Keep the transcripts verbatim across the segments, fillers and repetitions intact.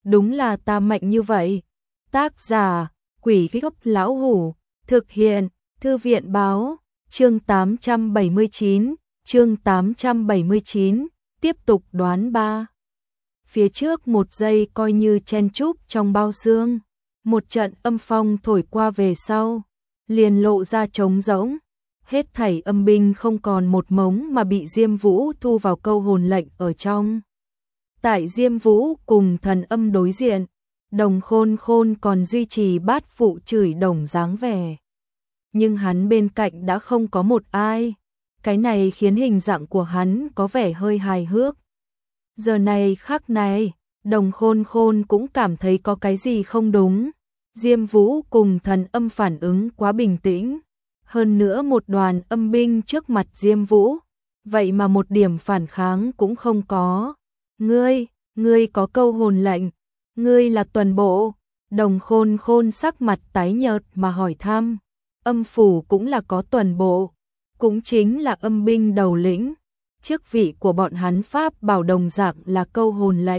đúng là ta mạnh như vậy. Tác giả, Quỷ Gốc Lão Hủ, thực hiện, Thư viện Báo, chương tám trăm bảy mươi chín, chương tám trăm bảy mươi chín, tiếp tục đoán ba. Phía trước một giây coi như chen chúc trong bao xương, một trận âm phong thổi qua về sau, liền lộ ra trống rỗng, hết thảy âm binh không còn một mống mà bị Diêm Vũ thu vào câu hồn lệnh ở trong. Tại Diêm Vũ cùng thần âm đối diện, Đồng Khôn Khôn còn duy trì bát phụ chửi đồng dáng vẻ. Nhưng hắn bên cạnh đã không có một ai, cái này khiến hình dạng của hắn có vẻ hơi hài hước. Giờ này khắc này, Đồng Khôn Khôn cũng cảm thấy có cái gì không đúng. Diêm Vũ cùng thần âm phản ứng quá bình tĩnh, hơn nữa một đoàn âm binh trước mặt Diêm Vũ, vậy mà một điểm phản kháng cũng không có. Ngươi, ngươi có câu hồn lệnh, ngươi là tuần bộ. Đồng Khôn Khôn sắc mặt tái nhợt mà hỏi thăm. Âm phủ cũng là có tuần bộ, cũng chính là âm binh đầu lĩnh. Chức vị của bọn hắn pháp bảo đồng dạng là câu hồn lệnh.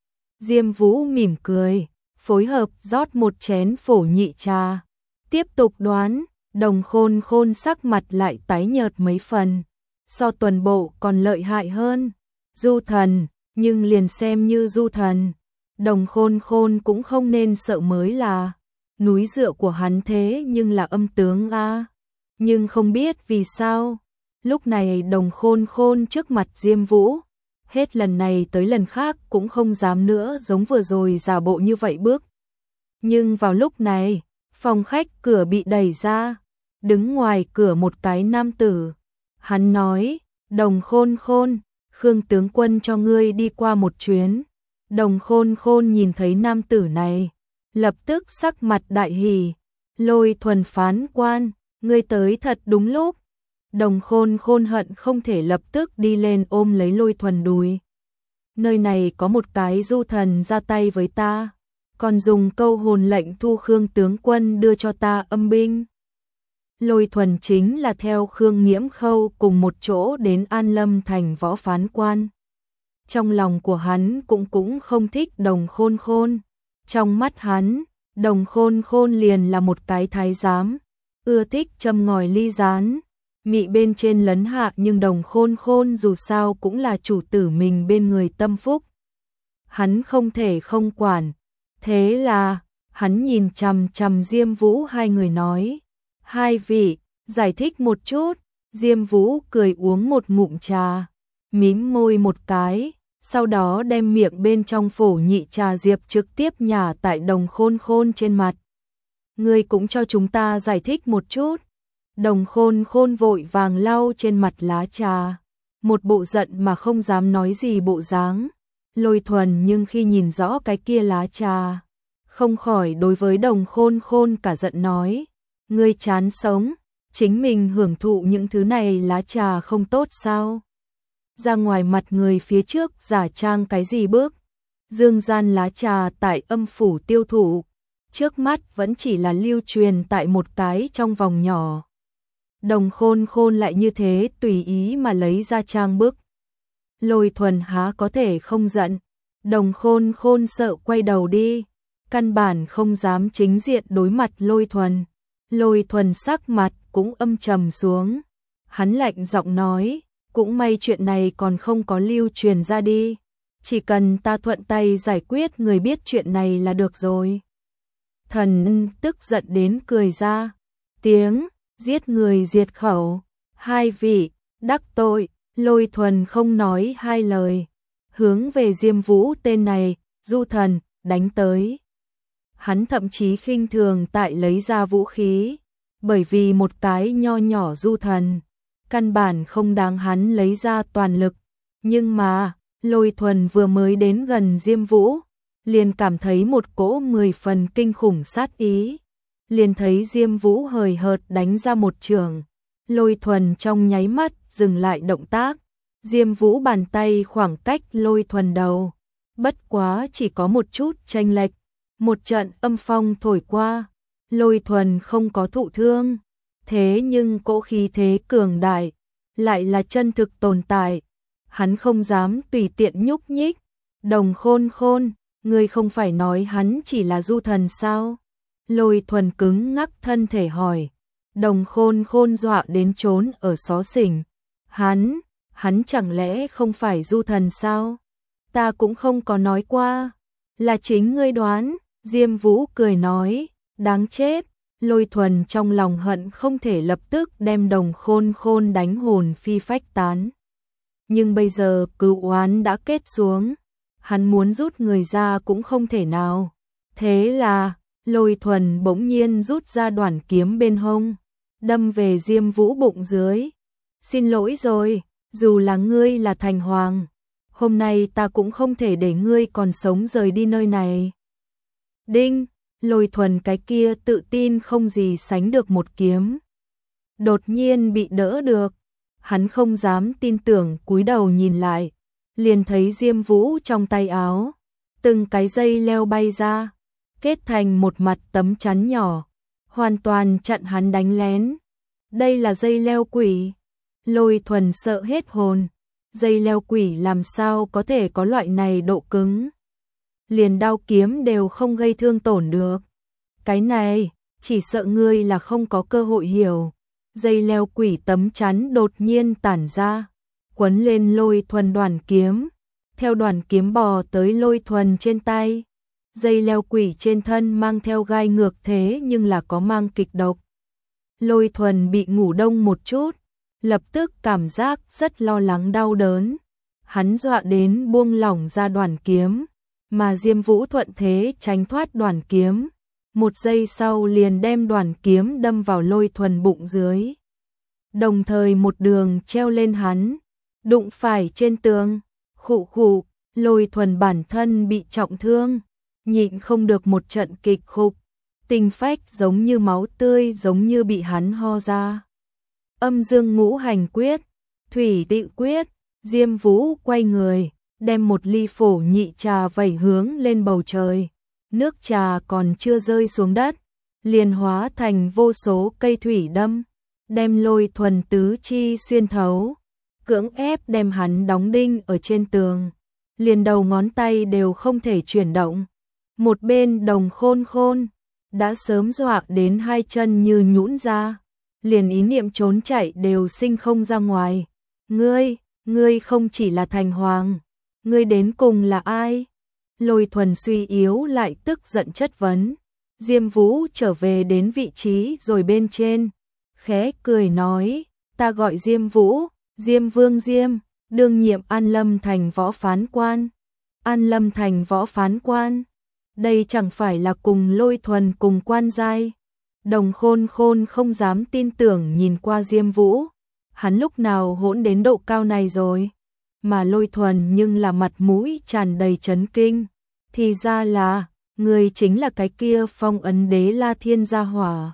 Diêm Vũ mỉm cười, phối hợp rót một chén phổ nhị trà. Tiếp tục đoán, Đồng Khôn Khôn sắc mặt lại tái nhợt mấy phần. So tuần bộ còn lợi hại hơn. Du thần, nhưng liền xem như du thần, Đồng Khôn Khôn cũng không nên sợ mới là. Núi dựa của hắn thế nhưng là âm tướng a. Nhưng không biết vì sao, lúc này Đồng Khôn Khôn trước mặt Diêm Vũ, hết lần này tới lần khác cũng không dám nữa giống vừa rồi giả bộ như vậy bước. Nhưng vào lúc này, phòng khách cửa bị đẩy ra, đứng ngoài cửa một cái nam tử. Hắn nói, Đồng Khôn Khôn, Khương tướng quân cho ngươi đi qua một chuyến. Đồng Khôn Khôn nhìn thấy nam tử này, lập tức sắc mặt đại hỉ. Lôi Thuần phán quan, ngươi tới thật đúng lúc. Đồng Khôn Khôn hận không thể lập tức đi lên ôm lấy Lôi Thuần đùi. Nơi này có một cái du thần ra tay với ta, còn dùng câu hồn lệnh thu Khương tướng quân đưa cho ta âm binh. Lôi Thuần chính là theo Khương Nghiễm Khâu cùng một chỗ đến An Lâm thành võ phán quan. Trong lòng của hắn cũng cũng không thích Đồng Khôn Khôn. Trong mắt hắn, Đồng Khôn Khôn liền là một cái thái giám, ưa thích châm ngòi ly gián, mị bên trên lấn hạ, nhưng Đồng Khôn Khôn dù sao cũng là chủ tử mình bên người tâm phúc. Hắn không thể không quản, thế là, hắn nhìn chằm chằm Diêm Vũ hai người nói. Hai vị, giải thích một chút. Diêm Vũ cười uống một ngụm trà, mím môi một cái, sau đó đem miệng bên trong phổ nhị trà diệp trực tiếp nhả tại Đồng Khôn Khôn trên mặt. Ngươi cũng cho chúng ta giải thích một chút. Đồng Khôn Khôn vội vàng lau trên mặt lá trà, một bộ giận mà không dám nói gì bộ dáng. Lôi Thuần nhưng khi nhìn rõ cái kia lá trà, không khỏi đối với Đồng Khôn Khôn cả giận nói. Ngươi chán sống, chính mình hưởng thụ những thứ này lá trà không tốt sao? Ra ngoài mặt người phía trước giả trang cái gì bước? Dương gian lá trà tại âm phủ tiêu thụ, trước mắt vẫn chỉ là lưu truyền tại một cái trong vòng nhỏ. Đồng Khôn Khôn lại như thế tùy ý mà lấy ra trang bức. Lôi Thuần há có thể không giận. Đồng Khôn Khôn sợ quay đầu đi, căn bản không dám chính diện đối mặt Lôi Thuần. Lôi Thuần sắc mặt cũng âm trầm xuống. Hắn lạnh giọng nói, cũng may chuyện này còn không có lưu truyền ra đi. Chỉ cần ta thuận tay giải quyết người biết chuyện này là được rồi. Thần tức giận đến cười ra tiếng, giết người diệt khẩu. Hai vị, đắc tội. Lôi Thuần không nói hai lời, hướng về Diêm Vũ tên này, du thần, đánh tới. Hắn thậm chí khinh thường tại lấy ra vũ khí, bởi vì một cái nho nhỏ du thần, căn bản không đáng hắn lấy ra toàn lực. Nhưng mà, Lôi Thuần vừa mới đến gần Diêm Vũ, liền cảm thấy một cỗ mười phần kinh khủng sát ý. Liền thấy Diêm Vũ hời hợt đánh ra một chưởng, Lôi Thuần trong nháy mắt dừng lại động tác. Diêm Vũ bàn tay khoảng cách Lôi Thuần đầu, bất quá chỉ có một chút chênh lệch. Một trận âm phong thổi qua, Lôi Thuần không có thụ thương, thế nhưng cỗ khí thế cường đại lại là chân thực tồn tại. Hắn không dám tùy tiện nhúc nhích. Đồng Khôn Khôn, ngươi không phải nói hắn chỉ là du thần sao? Lôi Thuần cứng ngắc thân thể hỏi. Đồng Khôn Khôn dọa đến trốn ở xó xỉnh. Hắn, hắn chẳng lẽ không phải du thần sao? Ta cũng không có nói qua. Là chính ngươi đoán. Diêm Vũ cười nói, đáng chết. Lôi Thuần trong lòng hận không thể lập tức đem Đồng Khôn Khôn đánh hồn phi phách tán. Nhưng bây giờ cừu oán đã kết xuống, hắn muốn rút người ra cũng không thể nào. Thế là, Lôi Thuần bỗng nhiên rút ra đoản kiếm bên hông, đâm về Diêm Vũ bụng dưới. Xin lỗi rồi, dù là ngươi là thành hoàng, hôm nay ta cũng không thể để ngươi còn sống rời đi nơi này. Đinh, Lôi Thuần cái kia tự tin không gì sánh được một kiếm. Đột nhiên bị đỡ được, hắn không dám tin tưởng cúi đầu nhìn lại, liền thấy Diêm Vũ trong tay áo, từng cái dây leo bay ra, kết thành một mặt tấm chắn nhỏ, hoàn toàn chặn hắn đánh lén. Đây là dây leo quỷ. Lôi Thuần sợ hết hồn, dây leo quỷ làm sao có thể có loại này độ cứng. Liền đao kiếm đều không gây thương tổn được. Cái này, chỉ sợ ngươi là không có cơ hội hiểu. Dây leo quỷ tấm chắn đột nhiên tản ra, quấn lên Lôi Thuần đoàn kiếm, theo đoàn kiếm bò tới Lôi Thuần trên tay. Dây leo quỷ trên thân mang theo gai ngược thế nhưng là có mang kịch độc. Lôi Thuần bị ngủ đông một chút, lập tức cảm giác rất lo lắng đau đớn. Hắn dọa đến buông lỏng ra đoàn kiếm, mà Diêm Vũ thuận thế tránh thoát đoàn kiếm. Một giây sau liền đem đoàn kiếm đâm vào Lôi Thuần bụng dưới. Đồng thời một đường treo lên hắn, đụng phải trên tường, khụ khụ, Lôi Thuần bản thân bị trọng thương, nhịn không được một trận kịch khục, tinh phách giống như máu tươi giống như bị hắn ho ra. Âm dương ngũ hành quyết, thủy tị quyết, Diêm Vũ quay người, đem một ly phổ nhị trà vẩy hướng lên bầu trời. Nước trà còn chưa rơi xuống đất, liền hóa thành vô số cây thủy đâm, đem Lôi Thuần tứ chi xuyên thấu, cưỡng ép đem hắn đóng đinh ở trên tường, liền đầu ngón tay đều không thể chuyển động. Một bên Đồng Khôn Khôn đã sớm dọa đến hai chân như nhũn ra, liền ý niệm trốn chạy đều sinh không ra ngoài. Ngươi, ngươi không chỉ là thành hoàng, ngươi đến cùng là ai? Lôi Thuần suy yếu lại tức giận chất vấn. Diêm Vũ trở về đến vị trí rồi bên trên, khẽ cười nói, ta gọi Diêm Vũ, Diêm Vương Diêm, đương nhiệm An Lâm thành võ phán quan. An Lâm thành võ phán quan, đây chẳng phải là cùng Lôi Thuần cùng quan giai. Đồng Khôn Khôn không dám tin tưởng nhìn qua Diêm Vũ, hắn lúc nào hỗn đến độ cao này rồi? Mà Lôi Thuần nhưng là mặt mũi tràn đầy chấn kinh. Thì ra là, người chính là cái kia phong ấn đế La Thiên gia hỏa.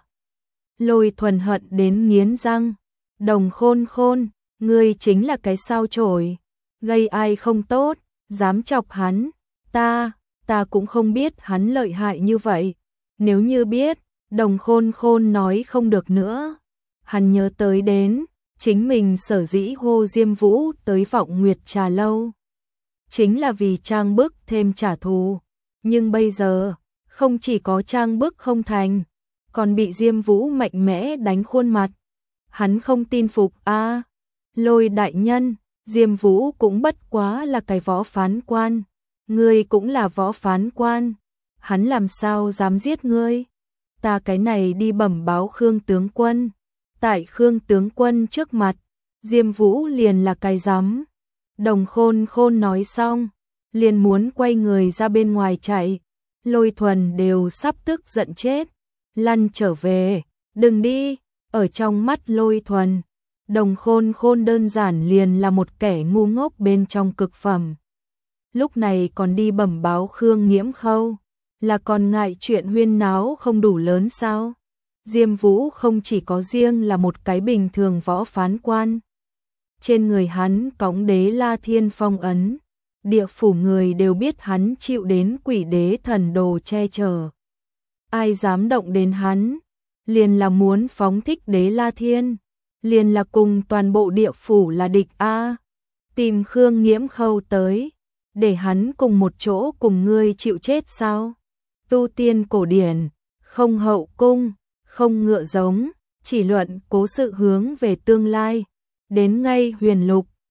Lôi Thuần hận đến nghiến răng. Đồng Khôn Khôn, người chính là cái sao chổi, gây ai không tốt, dám chọc hắn. Ta, ta cũng không biết hắn lợi hại như vậy. Nếu như biết, Đồng Khôn Khôn nói không được nữa. Hắn nhớ tới đến, chính mình sở dĩ hô Diêm Vũ tới Vọng Nguyệt Trà Lâu, chính là vì trang bức thêm trả thù. Nhưng bây giờ, không chỉ có trang bức không thành, còn bị Diêm Vũ mạnh mẽ đánh khuôn mặt. Hắn không tin phục a à, Lôi đại nhân, Diêm Vũ cũng bất quá là cái võ phán quan. Ngươi cũng là võ phán quan. Hắn làm sao dám giết ngươi? Ta cái này đi bẩm báo Khương tướng quân. Tại Khương tướng quân trước mặt, Diêm Vũ liền là cái rắm. Đồng Khôn Khôn nói xong, liền muốn quay người ra bên ngoài chạy. Lôi Thuần đều sắp tức giận chết. Lăn trở về, đừng đi. Ở trong mắt Lôi Thuần, Đồng Khôn Khôn đơn giản liền là một kẻ ngu ngốc bên trong cực phẩm. Lúc này còn đi bẩm báo Khương Nghiễm Khâu, là còn ngại chuyện huyên náo không đủ lớn sao? Diêm Vũ không chỉ có riêng là một cái bình thường võ phán quan. Trên người hắn cõng đế La Thiên phong ấn, địa phủ người đều biết hắn chịu đến quỷ đế thần đồ che chở. Ai dám động đến hắn, liền là muốn phóng thích đế La Thiên, liền là cùng toàn bộ địa phủ là địch a. Tìm Khương Nghiễm Khâu tới, để hắn cùng một chỗ cùng ngươi chịu chết sao? Tu tiên cổ điển, không hậu cung, không ngựa giống, chỉ luận cố sự hướng về tương lai. Đến ngay huyền lục,